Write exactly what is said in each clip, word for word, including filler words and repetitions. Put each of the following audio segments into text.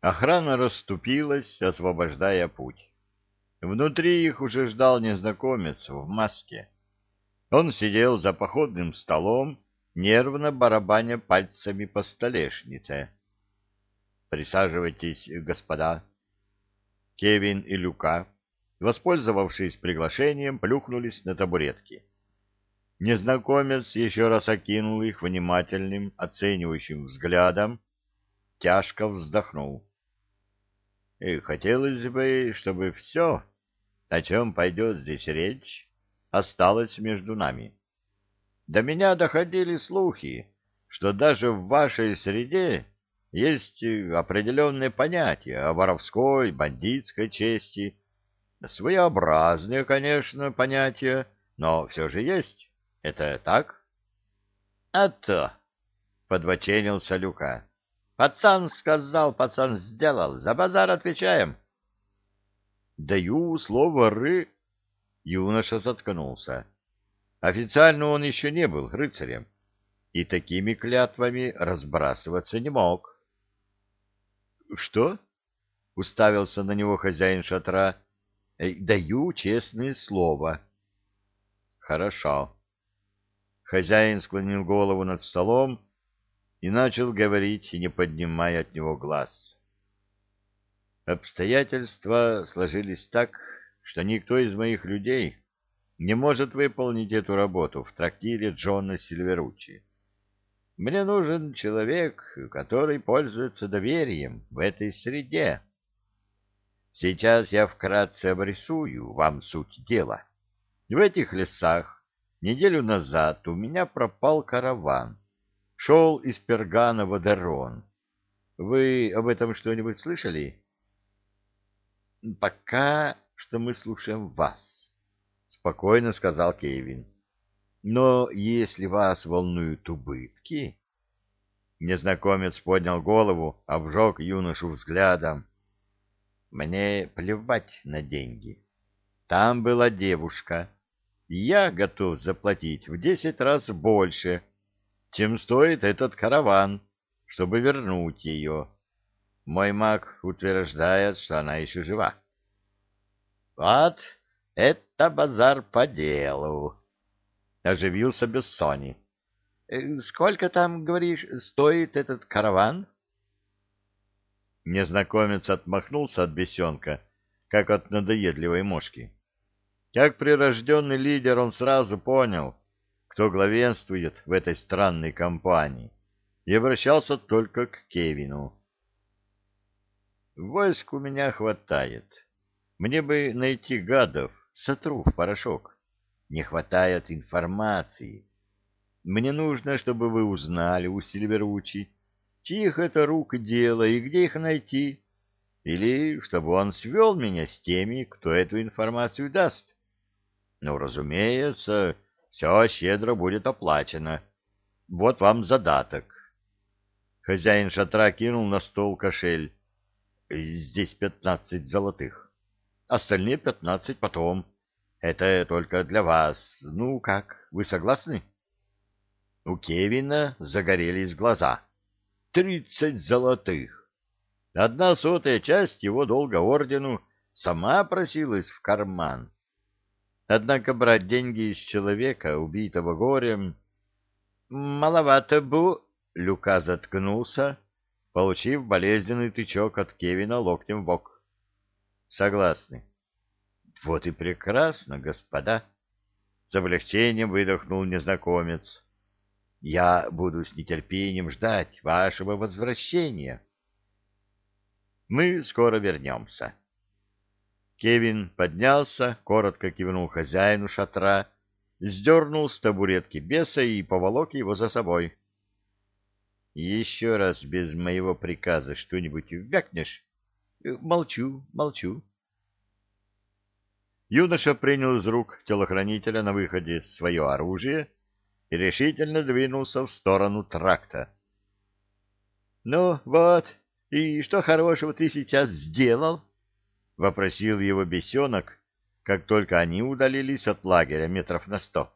Охрана расступилась, освобождая путь. Внутри их уже ждал незнакомец в маске. Он сидел за походным столом, нервно барабаня пальцами по столешнице. «Присаживайтесь, господа». Кевин и Люка, воспользовавшись приглашением, плюхнулись на табуретки. Незнакомец еще раз окинул их внимательным, оценивающим взглядом, тяжко вздохнул. И хотелось бы, чтобы все, о чем пойдет здесь речь, осталось между нами. До меня доходили слухи, что даже в вашей среде есть определенные понятия о воровской, бандитской чести. Своеобразные, конечно, понятия, но все же есть. Это так? — А то! — подбоченился Люка. — Пацан сказал, пацан сделал. За базар отвечаем. — Даю слово ры... Юноша заткнулся. Официально он еще не был рыцарем, и такими клятвами разбрасываться не мог. — Что? — уставился на него хозяин шатра. — Даю честное слово. — Хорошо. Хозяин склонил голову над столом и начал говорить, не поднимая от него глаз. Обстоятельства сложились так, что никто из моих людей не может выполнить эту работу в трактире Джона Сильверучи. Мне нужен человек, который пользуется доверием в этой среде. Сейчас я вкратце обрисую вам суть дела. В этих лесах неделю назад у меня пропал караван. Шел из Пергана в Адерон. Вы об этом что-нибудь слышали? — Пока что мы слушаем вас, — спокойно сказал Кевин. — Но если вас волнуют убытки... Незнакомец поднял голову, обжег юношу взглядом. — Мне плевать на деньги. Там была девушка. Я готов заплатить в десять раз больше, чем стоит этот караван, чтобы вернуть ее. Мой маг утверждает, что она еще жива. — Вот это базар по делу! — оживился Бессони. — Сколько там, говоришь, стоит этот караван? Незнакомец отмахнулся от бесенка, как от надоедливой мошки. Как прирожденный лидер он сразу понял, кто главенствует в этой странной компании, и обращался только к Кевину. «Войск у меня хватает. Мне бы найти гадов, сотру в порошок. Не хватает информации. Мне нужно, чтобы вы узнали у Сильверучи, чьих это рук дело и где их найти, или чтобы он свел меня с теми, кто эту информацию даст. Ну, разумеется, все щедро будет оплачено. Вот вам задаток». Хозяин шатра кинул на стол кошель. «Здесь пятнадцать золотых. Остальные пятнадцать потом. Это только для вас. Ну как, вы согласны?» У Кевина загорелись глаза. «Тридцать золотых! Одна сотая часть его долга ордену сама просилась в карман. Однако брать деньги из человека, убитого горем... Маловато бу... Люка заткнулся, получив болезненный тычок от Кевина локтем в бок. Согласны. Вот и прекрасно, господа. С облегчением выдохнул незнакомец. Я буду с нетерпением ждать вашего возвращения. Мы скоро вернемся. Кевин поднялся, коротко кивнул хозяину шатра, сдернул с табуретки беса и поволок его за собой. Еще раз без моего приказа что-нибудь вякнешь? Молчу, молчу. Юноша принял из рук телохранителя на выходе свое оружие и решительно двинулся в сторону тракта. — Ну вот, и что хорошего ты сейчас сделал? — вопросил его бесенок, как только они удалились от лагеря метров на сто.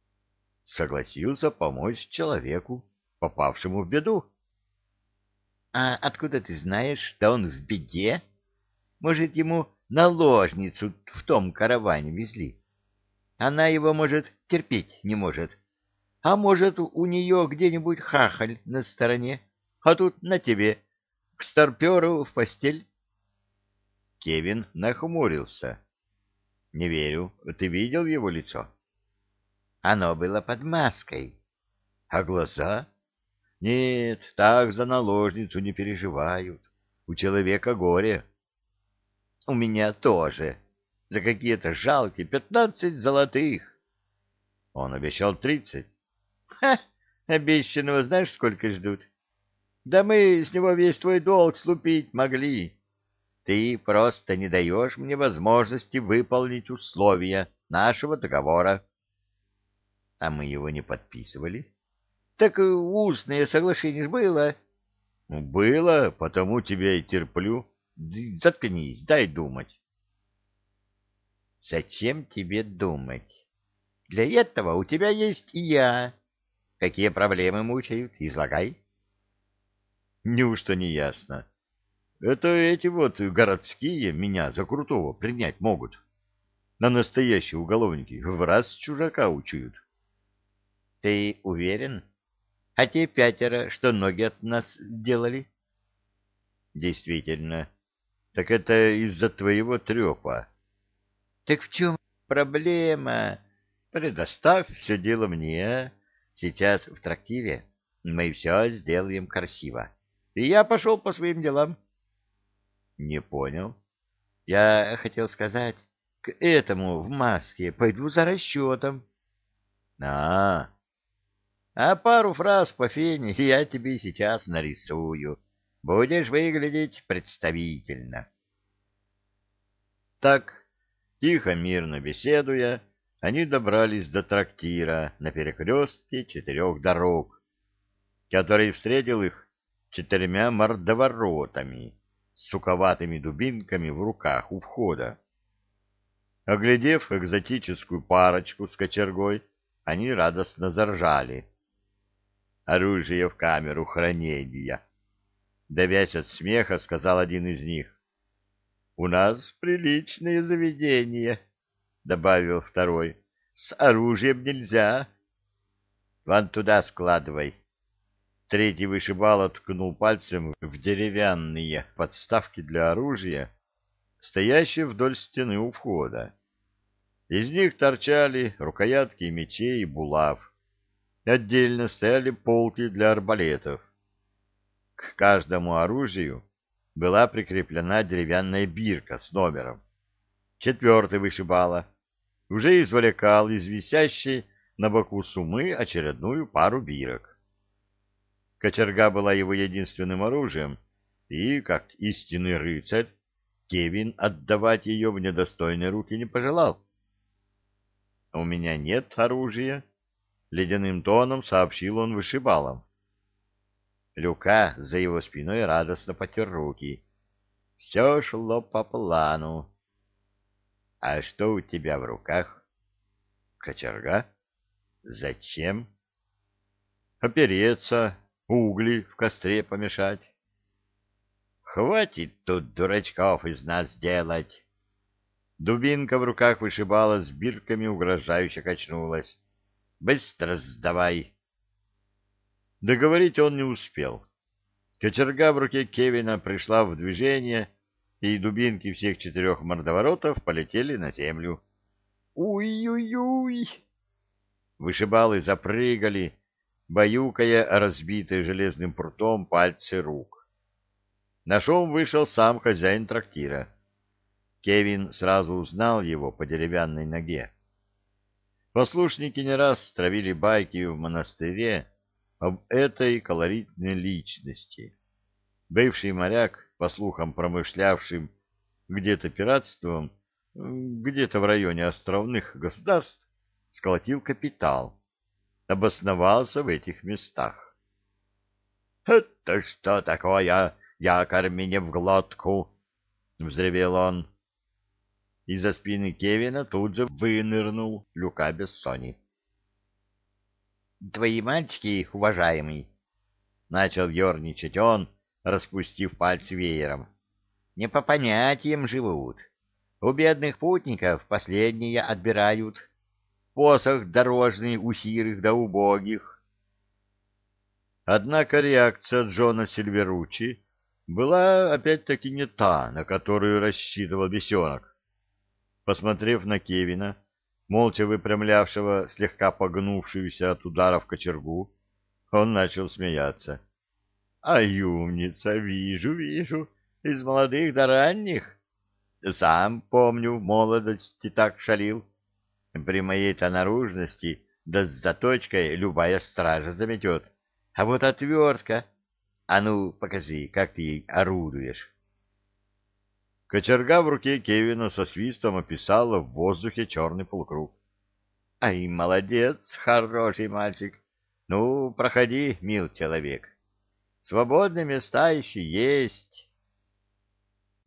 — Согласился помочь человеку, попавшему в беду. А откуда ты знаешь, что он в беде? Может, ему наложницу в том караване везли? Она его, может, терпеть не может. А может, у нее где-нибудь хахаль на стороне? А тут на тебе, к старперу в постель. Кевин нахмурился. — Не верю. Ты видел его лицо? — Оно было под маской. — А глаза? — Нет, так за наложницу не переживают. У человека горе. — У меня тоже. За какие-то жалкие пятнадцать золотых. Он обещал тридцать. — Ха! Обещанного знаешь, сколько ждут? Да мы с него весь твой долг слупить могли. Ты просто не даешь мне возможности выполнить условия нашего договора. А мы его не подписывали. Так устное соглашение ж было. Было, потому тебя и терплю. Заткнись, дай думать. Зачем тебе думать? Для этого у тебя есть и я. Какие проблемы мучают? Излагай. Неужто не ясно? Это эти вот городские меня за крутого принять могут. На настоящие уголовники в раз чужака учуют. Ты уверен? А те пятеро, что ноги от нас делали? Действительно. Так это из-за твоего трепа. Так в чем проблема? Предоставь все дело мне. Сейчас в трактире мы все сделаем красиво. И я пошел по своим делам. Не понял. Я хотел сказать, к этому в маске пойду за расчетом. А, а пару фраз по фене я тебе сейчас нарисую. Будешь выглядеть представительно. Так, тихо, мирно беседуя, они добрались до трактира на перекрестке четырех дорог, который встретил их четырьмя мордоворотами с суковатыми дубинками в руках у входа. Оглядев экзотическую парочку с кочергой, они радостно заржали. Оружие в камеру хранения. Давясь от смеха, сказал один из них. — У нас приличное заведение, — добавил второй. — С оружием нельзя. — Вон туда складывай. Третий вышибала ткнул пальцем в деревянные подставки для оружия, стоящие вдоль стены у входа. Из них торчали рукоятки мечей и булав. Отдельно стояли полки для арбалетов. К каждому оружию была прикреплена деревянная бирка с номером. Четвертый вышибала уже извлекал из висящей на боку суммы очередную пару бирок. Кочерга была его единственным оружием, и, как истинный рыцарь, Кевин отдавать ее в недостойные руки не пожелал. — У меня нет оружия, — ледяным тоном сообщил он вышибалам. Люка за его спиной радостно потер руки. Все шло по плану. — А что у тебя в руках? — Кочерга. — Зачем? — Опереться, угли в костре помешать. — Хватит тут дурачков из нас делать. Дубинка в руках вышибала с бирками, угрожающе качнулась. — Быстро сдавай! Договорить он не успел. Кочерга в руке Кевина пришла в движение, и дубинки всех четырех мордоворотов полетели на землю. «Уй-уй-уй!» Вышибалы запрыгали, баюкая разбитые железным прутом пальцы рук. На шум вышел сам хозяин трактира. Кевин сразу узнал его по деревянной ноге. Послушники не раз травили байки в монастыре об этой колоритной личности. Бывший моряк, по слухам промышлявшим где-то пиратством, где-то в районе островных государств, сколотил капитал, обосновался в этих местах. — Это что такое? Якорь мне в глотку! — взревел он. Из-за спины Кевина тут же вынырнул Люка Бессони. — Твои мальчики, уважаемый, — начал ерничать он, распустив пальцы веером. Не по понятиям живут. У бедных путников последние отбирают. Посох дорожный у сирых да убогих. Однако реакция Джона Сильверучи была опять-таки не та, на которую рассчитывал бесенок. Посмотрев на Кевина, молча выпрямлявшего слегка погнувшуюся от ударов кочергу, он начал смеяться. — А умница, вижу, вижу, из молодых до ранних. Сам, помню, в молодости так шалил. При моей-то наружности, да с заточкой, любая стража заметет. А вот отвертка... А ну, покажи, как ты ей орудуешь. Кочерга в руке Кевина со свистом описала в воздухе черный полукруг. — Ай, молодец, хороший мальчик. Ну, проходи, мил человек. Свободные места еще есть.